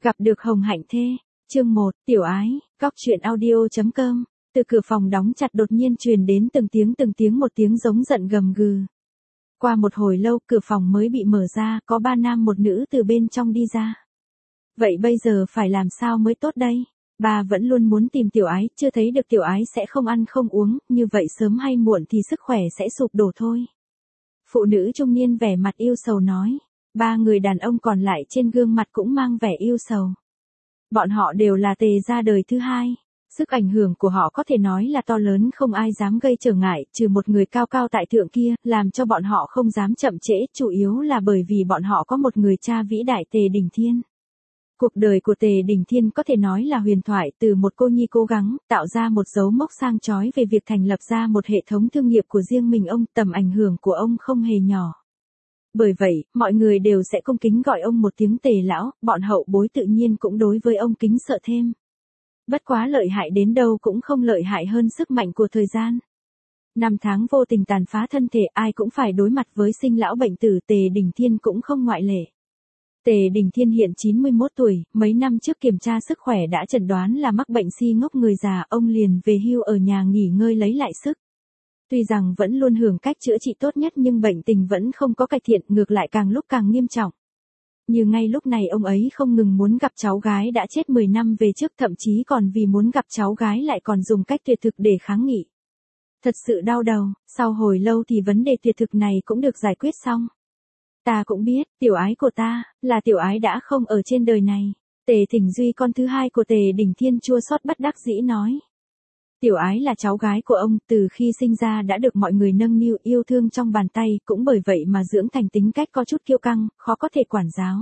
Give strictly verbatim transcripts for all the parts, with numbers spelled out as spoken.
Gặp được Hồng Hạnh Thê, chương một, Tiểu Ái, Cóc truyện audio.com. Từ cửa phòng đóng chặt đột nhiên truyền đến từng tiếng từng tiếng một tiếng giống giận gầm gừ. Qua một hồi lâu cửa phòng mới bị mở ra, có ba nam một nữ từ bên trong đi ra. Vậy bây giờ phải làm sao mới tốt đây? Bà vẫn luôn muốn tìm Tiểu Ái, chưa thấy được Tiểu Ái sẽ không ăn không uống, như vậy sớm hay muộn thì sức khỏe sẽ sụp đổ thôi. Phụ nữ trung niên vẻ mặt yêu sầu nói. Ba người đàn ông còn lại trên gương mặt cũng mang vẻ yêu sầu. Bọn họ đều là Tề gia đời thứ hai. Sức ảnh hưởng của họ có thể nói là to lớn, không ai dám gây trở ngại, trừ một người cao cao tại thượng kia, làm cho bọn họ không dám chậm trễ, chủ yếu là bởi vì bọn họ có một người cha vĩ đại Tề Đình Thiên. Cuộc đời của Tề Đình Thiên có thể nói là huyền thoại, từ một cô nhi cố gắng, tạo ra một dấu mốc sang chói về việc thành lập ra một hệ thống thương nghiệp của riêng mình ông, tầm ảnh hưởng của ông không hề nhỏ. Bởi vậy, mọi người đều sẽ cung kính gọi ông một tiếng Tề lão, bọn hậu bối tự nhiên cũng đối với ông kính sợ thêm. Bất quá lợi hại đến đâu cũng không lợi hại hơn sức mạnh của thời gian. Năm tháng vô tình tàn phá thân thể, ai cũng phải đối mặt với sinh lão bệnh tử, Tề Đình Thiên cũng không ngoại lệ. Tề Đình Thiên hiện chín mươi mốt tuổi, mấy năm trước kiểm tra sức khỏe đã chẩn đoán là mắc bệnh si ngốc người già, ông liền về hưu ở nhà nghỉ ngơi lấy lại sức. Tuy rằng vẫn luôn hưởng cách chữa trị tốt nhất nhưng bệnh tình vẫn không có cải thiện, ngược lại càng lúc càng nghiêm trọng. Như ngay lúc này ông ấy không ngừng muốn gặp cháu gái đã chết mười năm về trước, thậm chí còn vì muốn gặp cháu gái lại còn dùng cách tuyệt thực để kháng nghị. Thật sự đau đầu, sau hồi lâu thì vấn đề tuyệt thực này cũng được giải quyết xong. Ta cũng biết, Tiểu Ái của ta, là Tiểu Ái đã không ở trên đời này. Tề Thỉnh Duy con thứ hai của Tề Đình Thiên chua xót bất đắc dĩ nói. Tiểu Ái là cháu gái của ông, từ khi sinh ra đã được mọi người nâng niu yêu thương trong bàn tay, cũng bởi vậy mà dưỡng thành tính cách có chút kiêu căng, khó có thể quản giáo.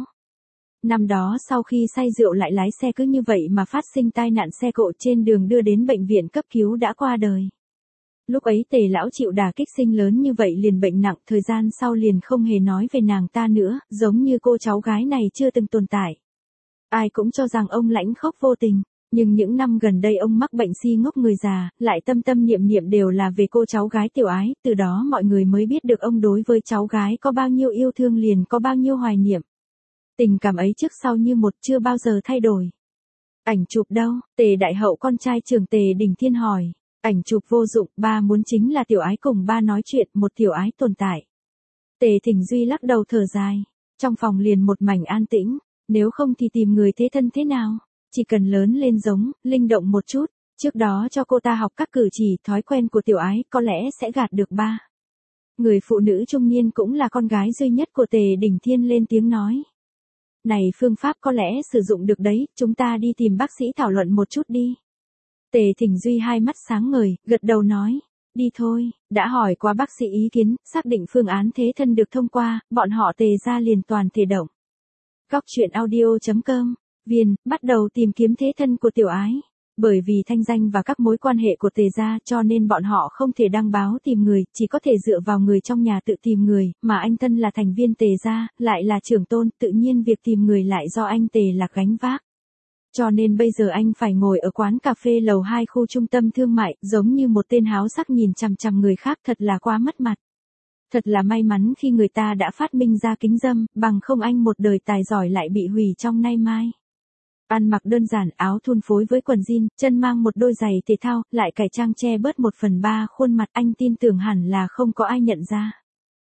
Năm đó sau khi say rượu lại lái xe cứ như vậy mà phát sinh tai nạn xe cộ, trên đường đưa đến bệnh viện cấp cứu đã qua đời. Lúc ấy Tề lão chịu đả kích sinh lớn như vậy liền bệnh nặng, thời gian sau liền không hề nói về nàng ta nữa, giống như cô cháu gái này chưa từng tồn tại. Ai cũng cho rằng ông lãnh khốc vô tình. Nhưng những năm gần đây ông mắc bệnh si ngốc người già, lại tâm tâm niệm niệm đều là về cô cháu gái Tiểu Ái, từ đó mọi người mới biết được ông đối với cháu gái có bao nhiêu yêu thương, liền có bao nhiêu hoài niệm. Tình cảm ấy trước sau như một, chưa bao giờ thay đổi. Ảnh chụp đâu? Tề đại hậu con trai trưởng Tề Đình Thiên hỏi. Ảnh chụp vô dụng, ba muốn chính là Tiểu Ái cùng ba nói chuyện, một Tiểu Ái tồn tại. Tề Thỉnh Duy lắc đầu thở dài. Trong phòng liền một mảnh an tĩnh, nếu không thì tìm người thế thân thế nào? Chỉ cần lớn lên giống, linh động một chút, trước đó cho cô ta học các cử chỉ, thói quen của Tiểu Ái, có lẽ sẽ gạt được ba. Người phụ nữ trung niên cũng là con gái duy nhất của Tề Đình Thiên lên tiếng nói. Này, phương pháp có lẽ sử dụng được đấy, chúng ta đi tìm bác sĩ thảo luận một chút đi. Tề Thỉnh Duy hai mắt sáng ngời, gật đầu nói. Đi thôi, đã hỏi qua bác sĩ ý kiến, xác định phương án thế thân được thông qua, bọn họ Tề gia liền toàn thể động. Cóc truyện audio.com. Viên, bắt đầu tìm kiếm thế thân của Tiểu Ái. Bởi vì thanh danh và các mối quan hệ của Tề gia cho nên bọn họ không thể đăng báo tìm người, chỉ có thể dựa vào người trong nhà tự tìm người, mà anh thân là thành viên Tề gia, lại là trưởng tôn, tự nhiên việc tìm người lại do anh Tề Lạc gánh vác. Cho nên bây giờ anh phải ngồi ở quán cà phê lầu hai khu trung tâm thương mại, giống như một tên háo sắc nhìn chằm chằm người khác, thật là quá mất mặt. Thật là may mắn khi người ta đã phát minh ra kính râm, bằng không anh một đời tài giỏi lại bị hủy trong nay mai. Ăn mặc đơn giản, áo thun phối với quần jean, chân mang một đôi giày thể thao, lại cải trang che bớt một phần ba khuôn mặt, anh tin tưởng hẳn là không có ai nhận ra.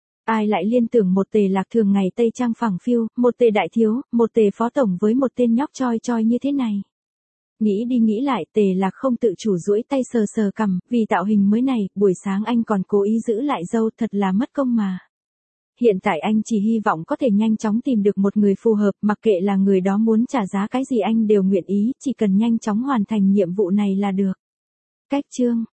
Ai lại liên tưởng một Tề Lạc thường ngày tây trang phẳng phiu, một Tề đại thiếu, một Tề phó tổng với một tên nhóc choi choi như thế này. Nghĩ đi nghĩ lại, Tề Lạc không tự chủ duỗi tay sờ sờ cằm, vì tạo hình mới này, buổi sáng anh còn cố ý giữ lại râu, thật là mất công mà. Hiện tại anh chỉ hy vọng có thể nhanh chóng tìm được một người phù hợp, mặc kệ là người đó muốn trả giá cái gì anh đều nguyện ý, chỉ cần nhanh chóng hoàn thành nhiệm vụ này là được. Cách chương